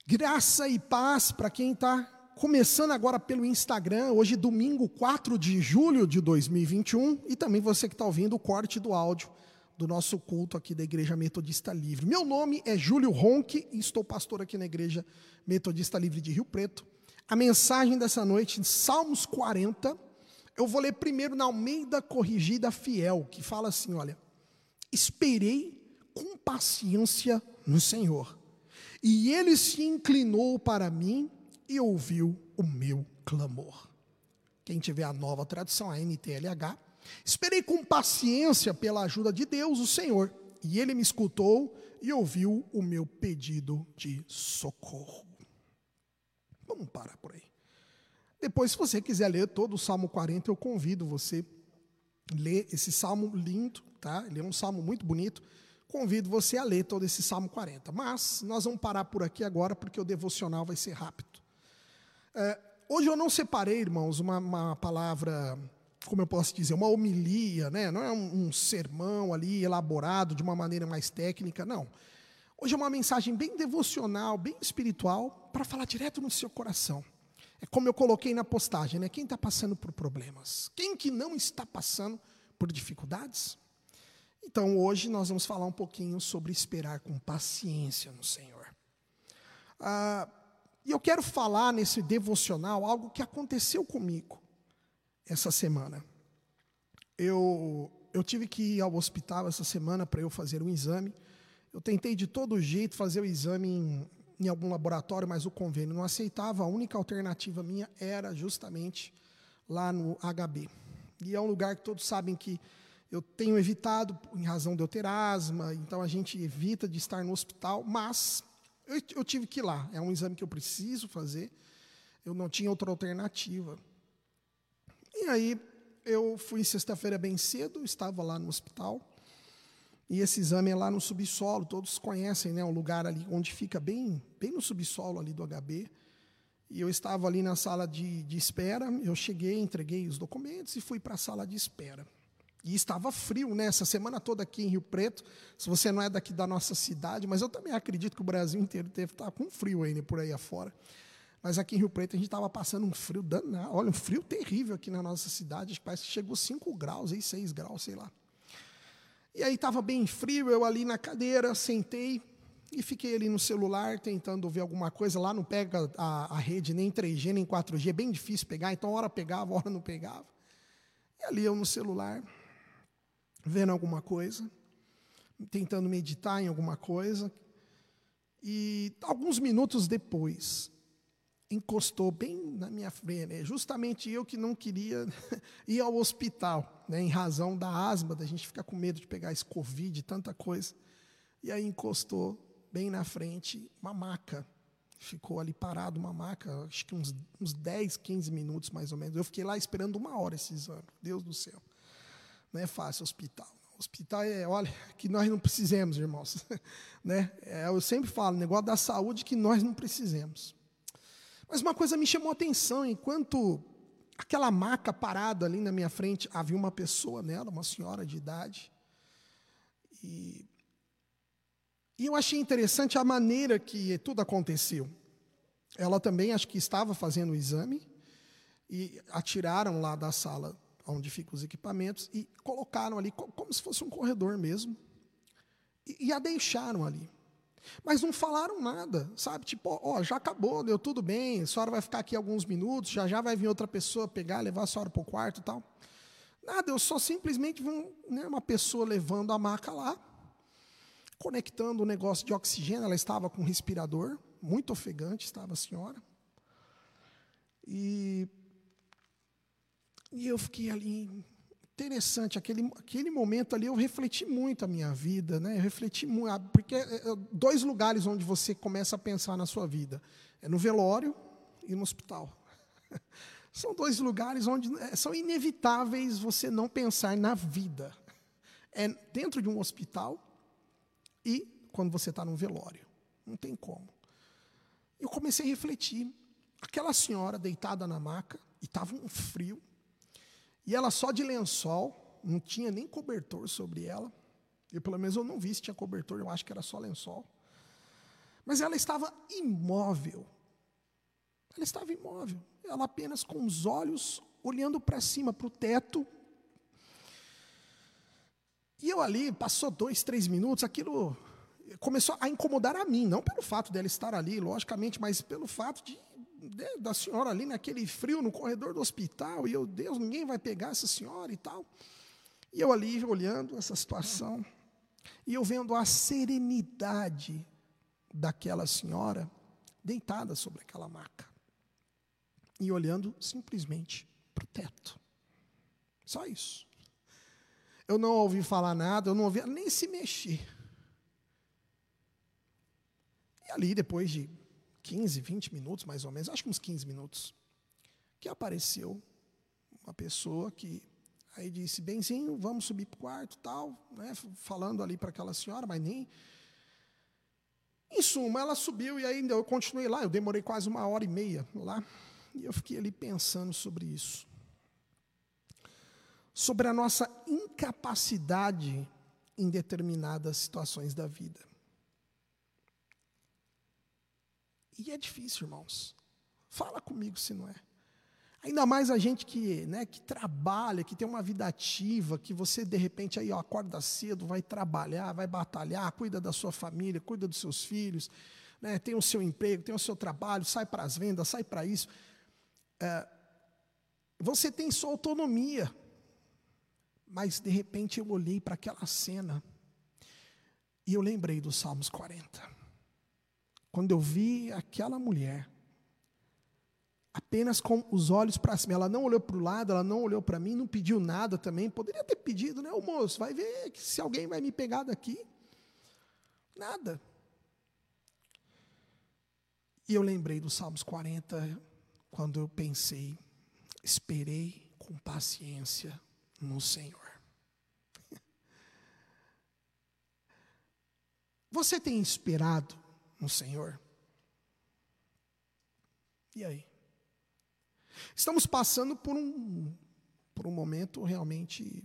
Graça e paz para quem está começando agora pelo Instagram, hoje domingo 4 de julho de 2021, e também você que está ouvindo o corte do áudio do nosso culto aqui da Igreja Metodista Livre. Meu nome é Júlio Ronque e estou pastor aqui na Igreja Metodista Livre de Rio Preto. A mensagem dessa noite, Salmos 40, eu vou ler primeiro na Almeida Corrigida Fiel, que fala assim, olha: esperei com paciência no Senhor, e Ele se inclinou para mim e ouviu o meu clamor. Quem tiver a nova tradução, a NTLH, esperei com paciência pela ajuda de Deus, o Senhor, e Ele me escutou e ouviu o meu pedido de socorro. Vamos parar por aí. Depois, se você quiser ler todo o Salmo 40, eu convido você a ler esse salmo lindo, tá? Ele é um salmo muito bonito. Convido você a ler todo esse Salmo 40. Mas nós vamos parar por aqui agora, porque o devocional vai ser rápido. Hoje eu não separei, irmãos, uma palavra, como eu posso dizer, uma homilia, né? Não é um sermão ali elaborado de uma maneira mais técnica, não. Hoje é uma mensagem bem devocional, bem espiritual, para falar direto no seu coração. É como eu coloquei na postagem, né? Quem está passando por problemas? Quem que não está passando por dificuldades? Então, hoje nós vamos falar um pouquinho sobre esperar com paciência no Senhor. E eu quero falar nesse devocional algo que aconteceu comigo essa semana. Eu tive que ir ao hospital essa semana para eu fazer um exame. Eu tentei de todo jeito fazer o exame em algum laboratório, mas o convênio não aceitava. A única alternativa minha era justamente lá no HB. E é um lugar que todos sabem que eu tenho evitado em razão de eu ter asma, então a gente evita de estar no hospital, mas eu tive que ir lá. É um exame que eu preciso fazer, eu não tinha outra alternativa. E aí eu fui sexta-feira bem cedo, estava lá no hospital, e esse exame é lá no subsolo, todos conhecem, né, um lugar ali onde fica bem no subsolo ali do HB. E eu estava ali na sala de espera, eu cheguei, entreguei os documentos e fui para a sala de espera. E estava frio, né? Essa semana toda aqui em Rio Preto, se você não é daqui da nossa cidade, mas eu também acredito que o Brasil inteiro deve estar com frio ainda por aí afora. Mas aqui em Rio Preto a gente estava passando um frio danado, olha, um frio terrível aqui na nossa cidade, parece que chegou 5 graus, aí 6 graus, sei lá. E aí estava bem frio, eu ali na cadeira, sentei e fiquei ali no celular tentando ver alguma coisa. Lá não pega a rede nem 3G, nem 4G, é bem difícil pegar, então hora pegava, hora não pegava. E ali eu no celular, vendo alguma coisa, tentando meditar em alguma coisa, e alguns minutos depois, encostou bem na minha frente, né? Justamente eu que não queria ir ao hospital, né? Em razão da asma, da gente ficar com medo de pegar esse Covid, tanta coisa, e aí encostou bem na frente uma maca, ficou ali parado uma maca, acho que uns 10, 15 minutos mais ou menos, eu fiquei lá esperando 1 hora esse exame, Deus do céu. Não é fácil hospital. Hospital olha, que nós não precisamos, irmãos. Né? Eu sempre falo, negócio da saúde que nós não precisamos. Mas uma coisa me chamou a atenção, enquanto aquela maca parada ali na minha frente, havia uma pessoa nela, uma senhora de idade. E eu achei interessante a maneira que tudo aconteceu. Ela também, acho que estava fazendo o exame, e a tiraram lá da sala onde ficam os equipamentos, e colocaram ali como se fosse um corredor mesmo, e a deixaram ali. Mas não falaram nada, sabe? Tipo, já acabou, deu tudo bem, a senhora vai ficar aqui alguns minutos, já vai vir outra pessoa pegar, levar a senhora para o quarto e tal. Nada, eu só simplesmente vi uma pessoa levando a maca lá, conectando o negócio de oxigênio, ela estava com um respirador, muito ofegante estava a senhora, e eu fiquei ali, interessante, aquele momento ali eu refleti muito a minha vida, né? Eu refleti muito, porque 2 lugares onde você começa a pensar na sua vida, é no velório e no hospital. São 2 lugares onde são inevitáveis você não pensar na vida. É dentro de um hospital e quando você está num velório, não tem como. Eu comecei a refletir, aquela senhora deitada na maca, e estava um frio, e ela só de lençol, não tinha nem cobertor sobre ela. Pelo menos eu não vi se tinha cobertor, eu acho que era só lençol. Mas ela estava imóvel. Ela estava imóvel. Ela apenas com os olhos olhando para cima, para o teto. E eu ali, passou 2, 3 minutos, aquilo começou a incomodar a mim, não pelo fato dela estar ali, logicamente, mas pelo fato da senhora ali naquele frio no corredor do hospital, e eu, Deus, ninguém vai pegar essa senhora e tal. E eu ali olhando essa situação, e eu vendo a serenidade daquela senhora deitada sobre aquela maca, e olhando simplesmente para o teto. Só isso. Eu não ouvi falar nada, eu não ouvi nem se mexer. E ali, depois de 15, 20 minutos, mais ou menos, acho que uns 15 minutos, que apareceu uma pessoa que aí disse, benzinho, vamos subir para o quarto, tal, né, falando ali para aquela senhora, mas nem... Em suma, ela subiu e ainda eu continuei lá, eu demorei quase 1h30 lá, e eu fiquei ali pensando sobre isso. Sobre a nossa incapacidade em determinadas situações da vida. E é difícil, irmãos. Fala comigo se não é. Ainda mais a gente que trabalha, que tem uma vida ativa, que você, de repente, aí, acorda cedo, vai trabalhar, vai batalhar, cuida da sua família, cuida dos seus filhos, né, tem o seu emprego, tem o seu trabalho, sai para as vendas, sai para isso. Você tem sua autonomia. Mas, de repente, eu olhei para aquela cena e eu lembrei dos Salmos 40. Quando eu vi aquela mulher, apenas com os olhos para cima, ela não olhou para o lado, ela não olhou para mim, não pediu nada também. Poderia ter pedido, né? Ô moço, vai ver se alguém vai me pegar daqui. Nada. E eu lembrei dos Salmos 40, quando eu pensei, esperei com paciência no Senhor. Você tem esperado no Senhor? E aí? Estamos passando por um momento realmente,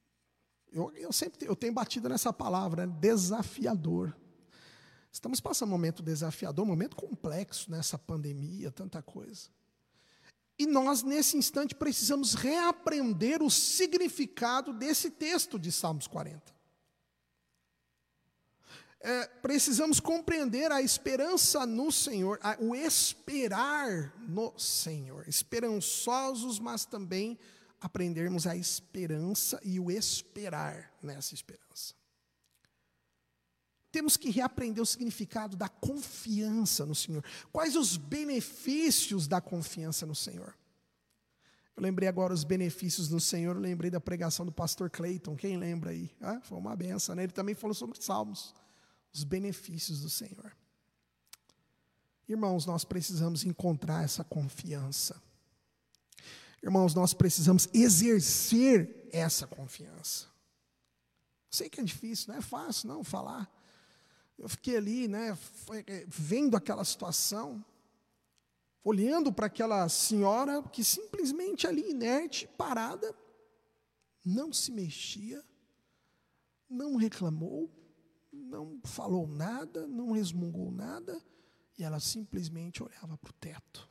eu tenho batido nessa palavra, desafiador. Estamos passando um momento desafiador, um momento complexo nessa pandemia, tanta coisa. E nós, nesse instante, precisamos reaprender o significado desse texto de Salmos 40. Precisamos compreender a esperança no Senhor, o esperar no Senhor. Esperançosos, mas também aprendermos a esperança e o esperar nessa esperança. Temos que reaprender o significado da confiança no Senhor. Quais os benefícios da confiança no Senhor? Eu lembrei agora os benefícios no Senhor, eu lembrei da pregação do pastor Clayton, quem lembra aí? Foi uma benção, né? Ele também falou sobre Salmos, os benefícios do Senhor. Irmãos, nós precisamos encontrar essa confiança. Irmãos, nós precisamos exercer essa confiança. Sei que é difícil, não é fácil não falar. Eu fiquei ali, vendo aquela situação, olhando para aquela senhora que simplesmente ali, inerte, parada, não se mexia, não reclamou, não falou nada, não resmungou nada, e ela simplesmente olhava para o teto.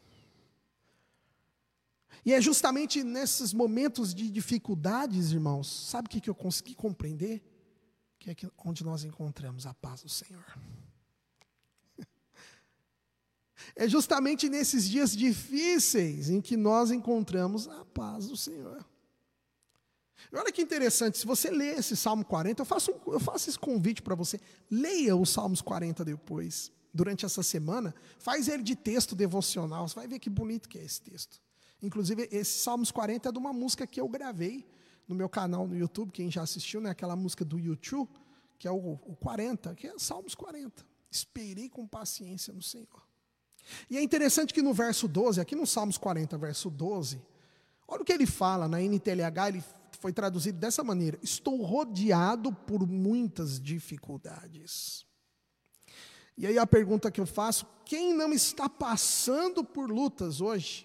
E é justamente nesses momentos de dificuldades, irmãos, sabe o que eu consegui compreender? Que é onde nós encontramos a paz do Senhor. É justamente nesses dias difíceis em que nós encontramos a paz do Senhor. E olha que interessante, se você ler esse Salmo 40, eu faço esse convite para você, leia os Salmos 40 depois, durante essa semana, faz ele de texto devocional, você vai ver que bonito que é esse texto. Inclusive, esse Salmos 40 é de uma música que eu gravei no meu canal no YouTube, quem já assistiu, né, aquela música do YouTube, que é o 40, que é Salmos 40. Esperei com paciência no Senhor. E é interessante que no verso 12, aqui no Salmos 40, verso 12, olha o que ele fala, na NTLH, ele foi traduzido dessa maneira: estou rodeado por muitas dificuldades. E aí a pergunta que eu faço, quem não está passando por lutas hoje?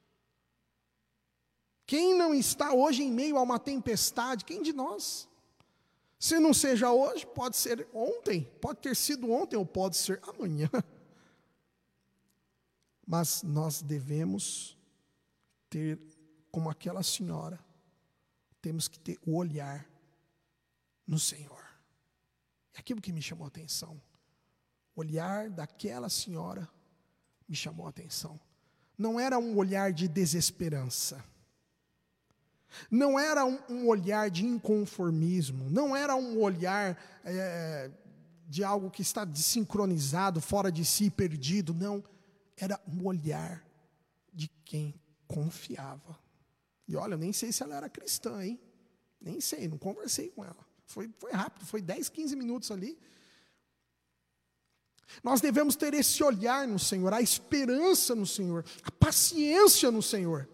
Quem não está hoje em meio a uma tempestade? Quem de nós? Se não seja hoje, pode ser ontem, pode ter sido ontem ou pode ser amanhã. Mas nós devemos ter, como aquela senhora, temos que ter o olhar no Senhor. É aquilo que me chamou a atenção. O olhar daquela senhora me chamou a atenção. Não era um olhar de desesperança. Não era um olhar de inconformismo. Não era um olhar de algo que está desincronizado, fora de si, perdido. Não. Era um olhar de quem confiava. E olha, eu nem sei se ela era cristã, hein? Nem sei, não conversei com ela. Foi rápido, foi 10, 15 minutos ali. Nós devemos ter esse olhar no Senhor, a esperança no Senhor, a paciência no Senhor.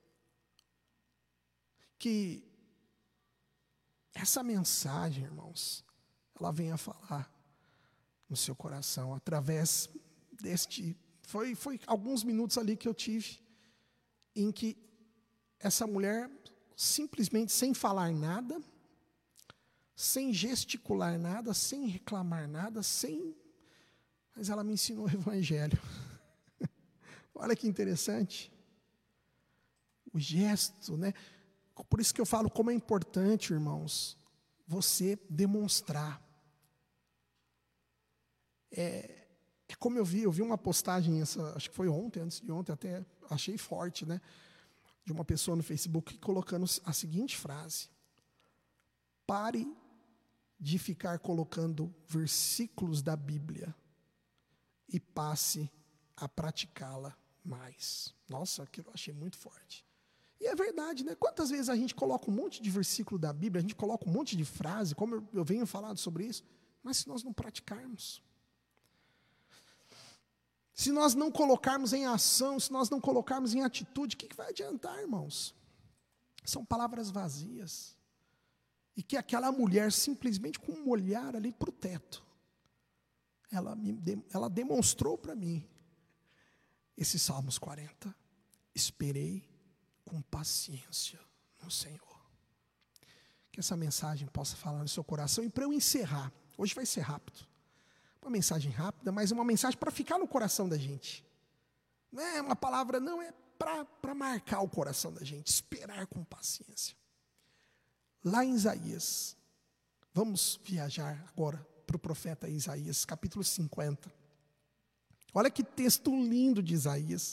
Que essa mensagem, irmãos, ela venha falar no seu coração, através deste... Foi alguns minutos ali que eu tive, em que essa mulher, simplesmente sem falar nada, sem gesticular nada, sem reclamar nada, mas ela me ensinou o Evangelho. Olha que interessante. O gesto, né? Por isso que eu falo como é importante, irmãos, você demonstrar. É como eu vi uma postagem, acho que foi ontem, antes de ontem, até achei forte, né? De uma pessoa no Facebook colocando a seguinte frase: pare de ficar colocando versículos da Bíblia e passe a praticá-la mais. Nossa, aquilo eu achei muito forte. E é verdade, né? Quantas vezes a gente coloca um monte de versículo da Bíblia, a gente coloca um monte de frase, como eu venho falando sobre isso, mas se nós não praticarmos, se nós não colocarmos em ação, se nós não colocarmos em atitude, o que vai adiantar, irmãos? São palavras vazias. E que aquela mulher, simplesmente com um olhar ali para o teto, ela demonstrou para mim esse Salmos 40. Esperei com paciência no Senhor. Que essa mensagem possa falar no seu coração. E para eu encerrar, hoje vai ser rápido. Uma mensagem rápida, mas uma mensagem para ficar no coração da gente. Não é uma palavra, não, é para marcar o coração da gente. Esperar com paciência. Lá em Isaías, vamos viajar agora para o profeta Isaías, capítulo 50. Olha que texto lindo de Isaías.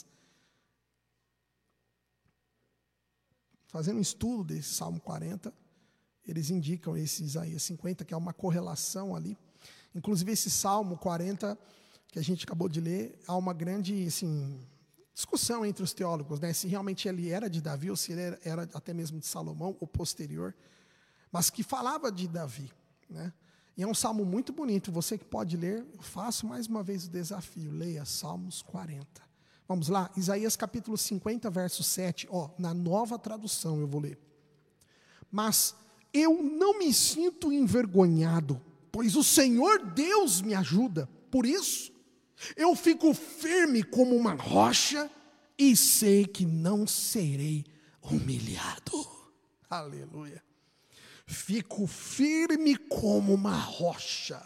Fazendo um estudo desse Salmo 40, eles indicam esse Isaías 50, que é uma correlação ali. Inclusive esse Salmo 40, que a gente acabou de ler, há uma grande discussão entre os teólogos, né? Se realmente ele era de Davi, ou se ele era até mesmo de Salomão, ou posterior, mas que falava de Davi, né? E é um salmo muito bonito, você que pode ler, eu faço mais uma vez o desafio, leia Salmos 40. Vamos lá, Isaías capítulo 50, verso 7, na nova tradução eu vou ler. Mas eu não me sinto envergonhado, pois o Senhor Deus me ajuda, por isso eu fico firme como uma rocha e sei que não serei humilhado. Aleluia. Fico firme como uma rocha.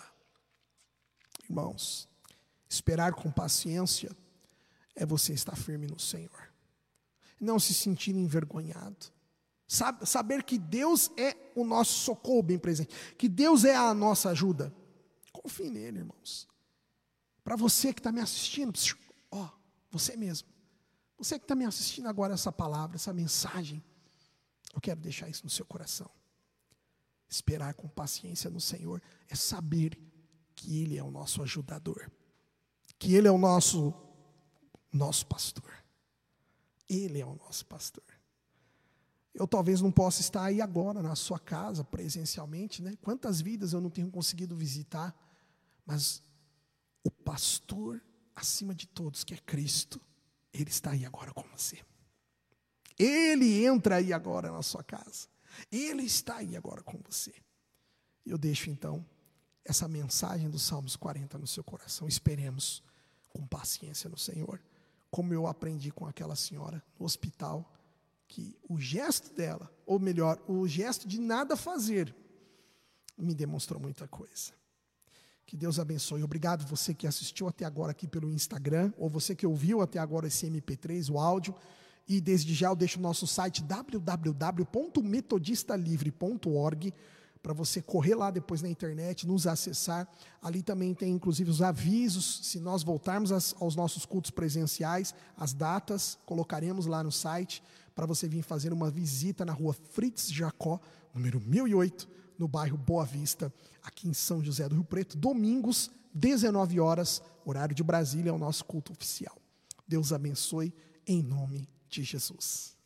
Irmãos, esperar com paciência é você estar firme no Senhor. Não se sentir envergonhado. Saber que Deus é o nosso socorro bem presente. Que Deus é a nossa ajuda. Confie nele, irmãos. Para você que está me assistindo, você mesmo. Você que está me assistindo agora essa palavra, essa mensagem, eu quero deixar isso no seu coração. Esperar com paciência no Senhor é saber que Ele é o nosso ajudador. Que Ele é o nosso pastor. Ele é o nosso pastor. Eu talvez não possa estar aí agora na sua casa, presencialmente, né? Quantas vidas eu não tenho conseguido visitar, mas o pastor, acima de todos, que é Cristo, Ele está aí agora com você. Ele entra aí agora na sua casa. Ele está aí agora com você. Eu deixo então essa mensagem dos Salmos 40 no seu coração. Esperemos com paciência no Senhor, como eu aprendi com aquela senhora no hospital, que o gesto dela, ou melhor, o gesto de nada fazer, me demonstrou muita coisa. Que Deus abençoe. Obrigado você que assistiu até agora aqui pelo Instagram, ou você que ouviu até agora esse MP3, o áudio. E desde já eu deixo o nosso site www.metodistalivre.org para você correr lá depois na internet, nos acessar. Ali também tem inclusive os avisos, se nós voltarmos aos nossos cultos presenciais, as datas, colocaremos lá no site para você vir fazer uma visita na rua Fritz Jacó, número 1008, no bairro Boa Vista, aqui em São José do Rio Preto, domingos, 19 horas, horário de Brasília, é o nosso culto oficial. Deus abençoe, em nome de Jesus.